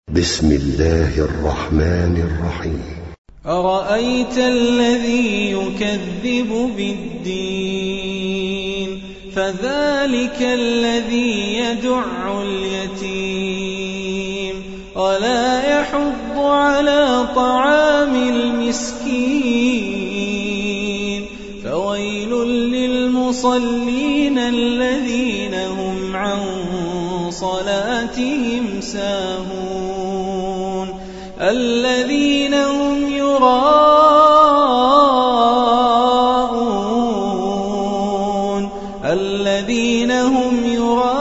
بسم الله الرحمن الرحيم. أرأيت الذي يكذب بالدين فذلك الذي يدع اليتيم ولا يحض على طعام المسكين فويل للمصلين الذين هم عن صلاتهم ساهون الذين هم يراءون